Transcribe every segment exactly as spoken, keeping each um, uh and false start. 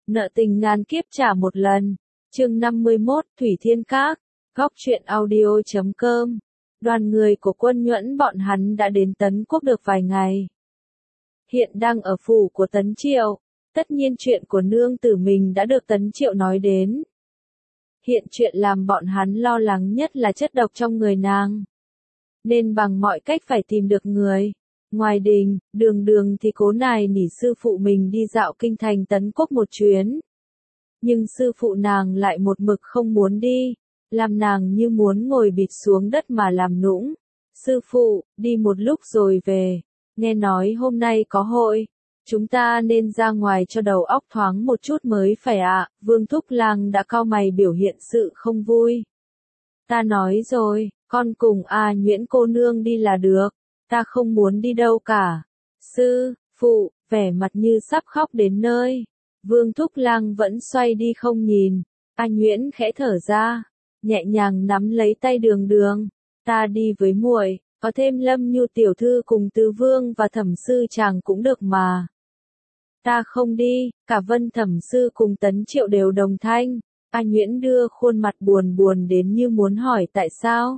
Nợ tình ngàn kiếp trả một lần. Chương năm mươi mốt, Thủy Thiên Các. Góc truyện audio chấm com. Đoàn người của Quân Nhuẫn bọn hắn đã đến Tấn Quốc được vài ngày. Hiện đang ở phủ của Tấn Triệu. Tất nhiên chuyện của nương tử mình đã được Tấn Triệu nói đến. Hiện chuyện làm bọn hắn lo lắng nhất là chất độc trong người nàng. Nên bằng mọi cách phải tìm được người. Ngoài đình, đường đường thì cố nài nỉ sư phụ mình đi dạo kinh thành Tấn Quốc một chuyến. Nhưng sư phụ nàng lại một mực không muốn đi, làm nàng như muốn ngồi bịt xuống đất mà làm nũng. Sư phụ, đi một lúc rồi về, nghe nói hôm nay có hội, chúng ta nên ra ngoài cho đầu óc thoáng một chút mới phải ạ. À. Vương Thúc Lang đã cau mày biểu hiện sự không vui. Ta nói rồi, con cùng A Nhuyễn cô nương đi là được. Ta không muốn đi đâu cả. Sư, phụ, vẻ mặt như sắp khóc đến nơi. Vương Thúc Lang vẫn xoay đi không nhìn. A Nhuyễn khẽ thở ra, nhẹ nhàng nắm lấy tay đường đường. Ta đi với muội, có thêm Lâm Nhu tiểu thư cùng Tứ Vương và Thẩm sư chàng cũng được mà. Ta không đi, cả Vân Thẩm sư cùng Tấn Triệu đều đồng thanh. A Nhuyễn đưa khuôn mặt buồn buồn đến như muốn hỏi tại sao.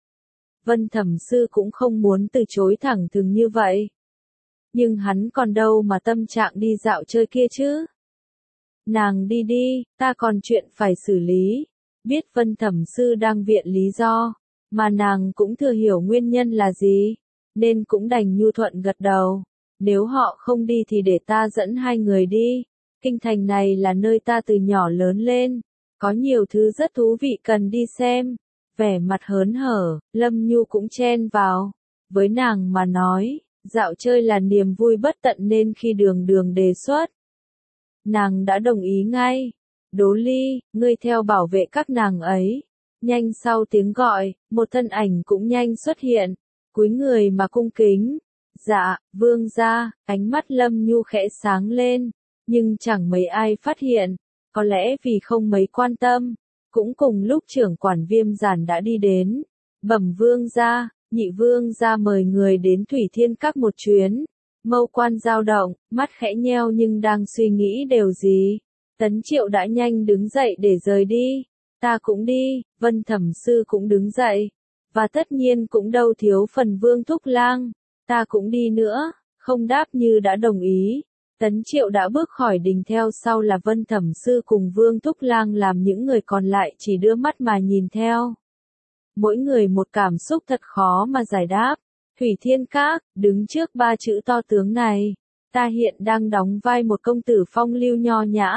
Vân Thẩm sư cũng không muốn từ chối thẳng thừng như vậy. Nhưng hắn còn đâu mà tâm trạng đi dạo chơi kia chứ. Nàng đi đi, ta còn chuyện phải xử lý. Biết Vân Thẩm sư đang viện lý do, mà nàng cũng thừa hiểu nguyên nhân là gì, nên cũng đành nhu thuận gật đầu. Nếu họ không đi thì để ta dẫn hai người đi. Kinh thành này là nơi ta từ nhỏ lớn lên, có nhiều thứ rất thú vị cần đi xem. Vẻ mặt hớn hở, Lâm Nhu cũng chen vào. Với nàng mà nói, dạo chơi là niềm vui bất tận nên khi đường đường đề xuất, nàng đã đồng ý ngay. Đố Ly, ngươi theo bảo vệ các nàng ấy. Nhanh sau tiếng gọi, một thân ảnh cũng nhanh xuất hiện, cúi người mà cung kính. Dạ, vương gia. Ánh mắt Lâm Nhu khẽ sáng lên, nhưng chẳng mấy ai phát hiện, có lẽ vì không mấy quan tâm. Cũng cùng lúc trưởng quản Viêm Giản đã đi đến. Bẩm vương gia, nhị vương gia mời người đến Thủy Thiên Các một chuyến. Mâu quan dao động, mắt khẽ nheo nhưng đang suy nghĩ điều gì. Tấn Triệu đã nhanh đứng dậy để rời đi. Ta cũng đi, Vân Thẩm sư cũng đứng dậy. Và tất nhiên cũng đâu thiếu phần Vương Thúc Lang. Ta cũng đi nữa, không đáp như đã đồng ý. Tấn Triệu đã bước khỏi đình, theo sau là Vân Thẩm sư cùng Vương Thúc Lang, làm những người còn lại chỉ đưa mắt mà nhìn theo. Mỗi người một cảm xúc thật khó mà giải đáp. Thủy Thiên Các, đứng trước ba chữ to tướng này, ta hiện đang đóng vai một công tử phong lưu nho nhã.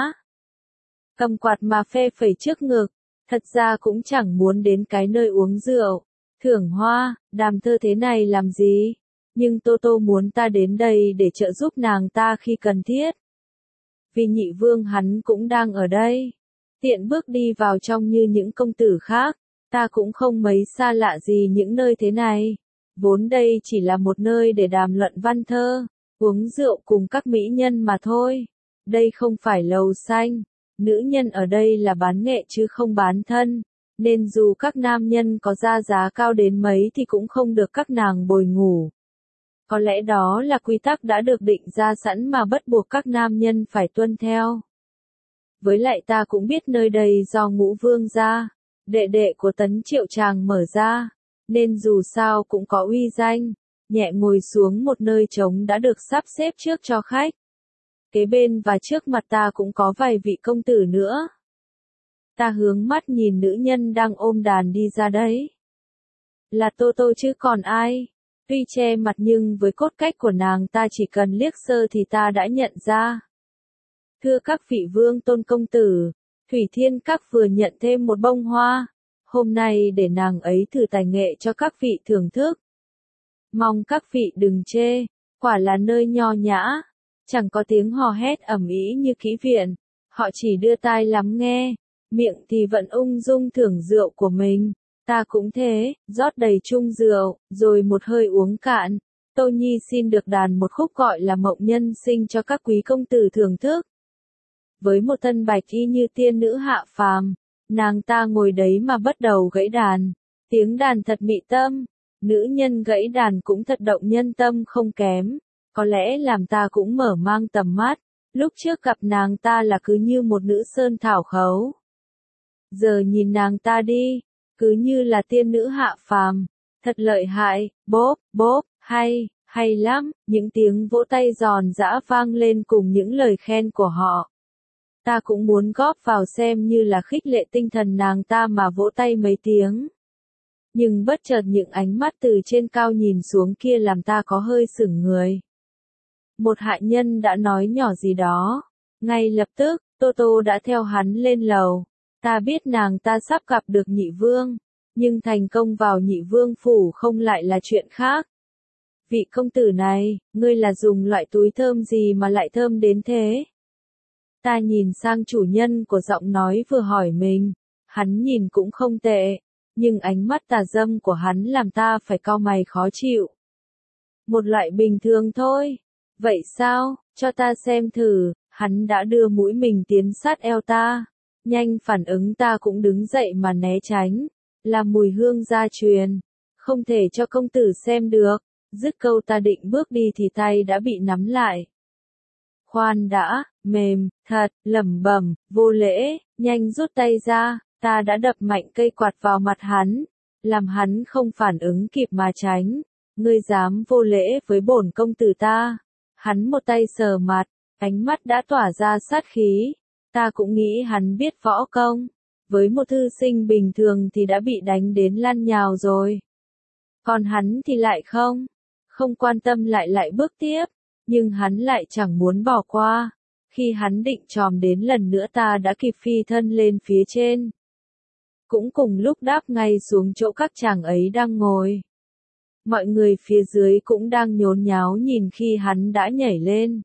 Cầm quạt mà phê phẩy trước ngực, thật ra cũng chẳng muốn đến cái nơi uống rượu, thưởng hoa, đàm thơ thế này làm gì. Nhưng Tô Tô muốn ta đến đây để trợ giúp nàng ta khi cần thiết. Vì nhị vương hắn cũng đang ở đây. Tiện bước đi vào trong như những công tử khác, ta cũng không mấy xa lạ gì những nơi thế này. Vốn đây chỉ là một nơi để đàm luận văn thơ, uống rượu cùng các mỹ nhân mà thôi. Đây không phải lầu xanh, nữ nhân ở đây là bán nghệ chứ không bán thân. Nên dù các nam nhân có ra giá cao đến mấy thì cũng không được các nàng bồi ngủ. Có lẽ đó là quy tắc đã được định ra sẵn mà bắt buộc các nam nhân phải tuân theo. Với lại ta cũng biết nơi đây do Ngũ vương gia, đệ đệ của Tấn Triệu chàng mở ra, nên dù sao cũng có uy danh. Nhẹ ngồi xuống một nơi trống đã được sắp xếp trước cho khách. Kế bên và trước mặt ta cũng có vài vị công tử nữa. Ta hướng mắt nhìn nữ nhân đang ôm đàn đi ra đấy. Là Tô Tô chứ còn ai. Tuy che mặt nhưng với cốt cách của nàng ta chỉ cần liếc sơ thì ta đã nhận ra. Thưa các vị vương tôn công tử, Thủy Thiên Các vừa nhận thêm một bông hoa. Hôm nay để nàng ấy thử tài nghệ cho các vị thưởng thức. Mong các vị đừng chê, quả là nơi nho nhã, chẳng có tiếng hò hét ầm ĩ như kỹ viện. Họ chỉ đưa tai lắng nghe, miệng thì vẫn ung dung thưởng rượu của mình. Ta cũng thế, rót đầy chung rượu, rồi một hơi uống cạn. Tô Nhi xin được đàn một khúc gọi là Mộng Nhân Sinh cho các quý công tử thưởng thức. Với một thân bạch y như tiên nữ hạ phàm, nàng ta ngồi đấy mà bắt đầu gãy đàn. Tiếng đàn thật mị tâm, nữ nhân gãy đàn cũng thật động nhân tâm không kém. Có lẽ làm ta cũng mở mang tầm mắt, Lúc trước gặp nàng ta là cứ như một nữ sơn thảo khấu. Giờ nhìn nàng ta đi, cứ như là tiên nữ hạ phàm. Thật lợi hại, bốp, bốp, hay, hay lắm, những tiếng vỗ tay giòn giã vang lên cùng những lời khen của họ. Ta cũng muốn góp vào xem như là khích lệ tinh thần nàng ta mà vỗ tay mấy tiếng. Nhưng bất chợt những ánh mắt từ trên cao nhìn xuống kia làm ta có hơi sửng người. Một hạ nhân đã nói nhỏ gì đó. Ngay lập tức, Tô Tô đã theo hắn lên lầu. Ta biết nàng ta sắp gặp được nhị vương. Nhưng thành công vào nhị vương phủ không lại là chuyện khác. Vị công tử này, ngươi là dùng loại túi thơm gì mà lại thơm đến thế? Ta nhìn sang chủ nhân của giọng nói vừa hỏi mình. Hắn nhìn cũng không tệ. Nhưng ánh mắt tà dâm của hắn làm ta phải cau mày khó chịu. Một loại bình thường thôi. Vậy sao, cho ta xem thử. Hắn đã đưa mũi mình tiến sát eo ta. Nhanh phản ứng ta cũng đứng dậy mà né tránh. Là mùi hương gia truyền. Không thể cho công tử xem được. Dứt câu ta định bước đi thì tay đã bị nắm lại. Khoan đã, mềm, thật, lẩm bẩm, vô lễ, nhanh rút tay ra. Ta đã đập mạnh cây quạt vào mặt hắn. Làm hắn không phản ứng kịp mà tránh. Ngươi dám vô lễ với bổn công tử ta. Hắn một tay sờ mặt. Ánh mắt đã tỏa ra sát khí. Ta cũng nghĩ hắn biết võ công. Với một thư sinh bình thường thì đã bị đánh đến lăn nhào rồi. Còn hắn thì lại không. Không quan tâm lại lại bước tiếp. Nhưng hắn lại chẳng muốn bỏ qua. Khi hắn định chồm đến lần nữa ta đã kịp phi thân lên phía trên. Cũng cùng lúc đáp ngay xuống chỗ các chàng ấy đang ngồi. Mọi người phía dưới cũng đang nhốn nháo nhìn khi hắn đã nhảy lên.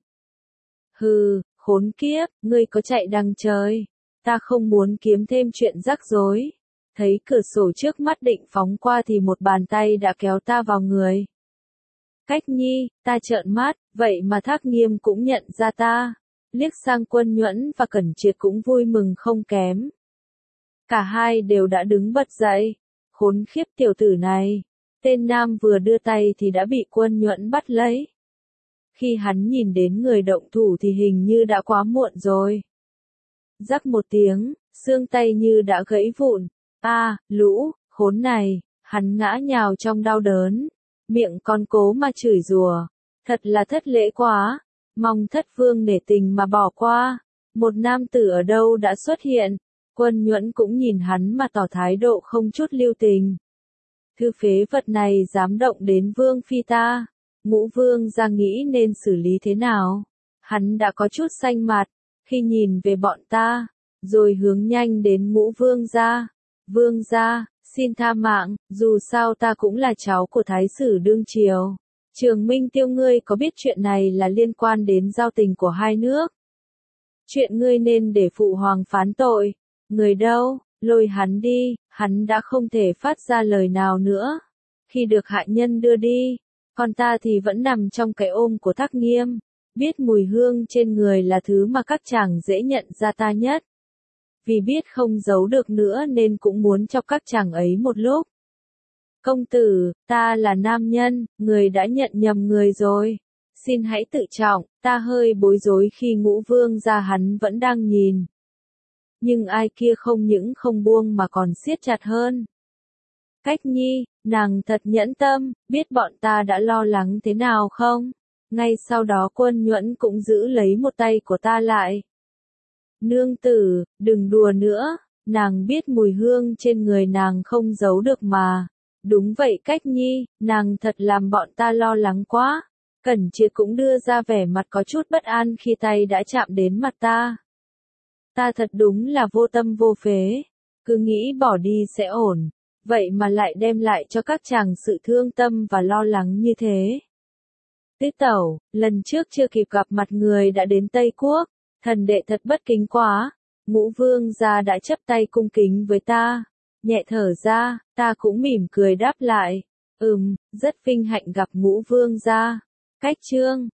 Hừ, khốn kiếp, ngươi có chạy đằng trời. Ta không muốn kiếm thêm chuyện rắc rối. Thấy cửa sổ trước mắt định phóng qua thì một bàn tay đã kéo ta vào người. Cách Nhi, ta trợn mắt, vậy mà Thác Nghiêm cũng nhận ra ta. Liếc sang Quân Nhuẫn và Cẩn Triệt cũng vui mừng không kém. Cả hai đều đã đứng bật dậy. Khốn khiếp tiểu tử này. Tên nam vừa đưa tay thì đã bị Quân Nhuẫn bắt lấy. Khi hắn nhìn đến người động thủ thì hình như đã quá muộn rồi. Rắc một tiếng, xương tay như đã gãy vụn. A, à, lũ, khốn này, hắn ngã nhào trong đau đớn. Miệng còn cố mà chửi rủa. Thật là thất lễ quá. Mong thất vương nể tình mà bỏ qua. Một nam tử ở đâu đã xuất hiện. Quân Nhuẫn cũng nhìn hắn mà tỏ thái độ không chút lưu tình. Thư phế vật này dám động đến vương phi ta. Ngũ vương ra nghĩ nên xử lý thế nào. Hắn đã có chút xanh mặt. Khi nhìn về bọn ta. Rồi hướng nhanh đến ngũ vương ra. Vương ra, xin tha mạng. Dù sao ta cũng là cháu của thái sử đương triều. Trường Minh Tiêu ngươi có biết chuyện này là liên quan đến giao tình của hai nước. Chuyện ngươi nên để phụ hoàng phán tội. Người đâu, lôi hắn đi. Hắn đã không thể phát ra lời nào nữa. Khi được hạ nhân đưa đi. Còn ta thì vẫn nằm trong cái ôm của Thác Nghiêm. Biết mùi hương trên người là thứ mà các chàng dễ nhận ra ta nhất. Vì biết không giấu được nữa nên cũng muốn cho các chàng ấy một lúc. Công tử, ta là nam nhân, người đã nhận nhầm người rồi. Xin hãy tự trọng, ta hơi bối rối khi Ngũ vương ra hắn vẫn đang nhìn. Nhưng ai kia không những không buông mà còn siết chặt hơn. Cách Nhi, nàng thật nhẫn tâm, biết bọn ta đã lo lắng thế nào không? Ngay sau đó Quân Nhuẫn cũng giữ lấy một tay của ta lại. Nương tử, đừng đùa nữa, nàng biết mùi hương trên người nàng không giấu được mà. Đúng vậy Cách Nhi, nàng thật làm bọn ta lo lắng quá. Cẩn Triệt cũng đưa ra vẻ mặt có chút bất an khi tay đã chạm đến mặt ta. Ta thật đúng là vô tâm vô phế, cứ nghĩ bỏ đi sẽ ổn, vậy mà lại đem lại cho các chàng sự thương tâm và lo lắng như thế. Tứ tẩu, lần trước chưa kịp gặp mặt người đã đến Tây Quốc, thần đệ thật bất kính quá. Ngũ vương gia đã chấp tay cung kính với ta, nhẹ thở ra, ta cũng mỉm cười đáp lại, ừm, rất vinh hạnh gặp Ngũ vương gia. Cách chương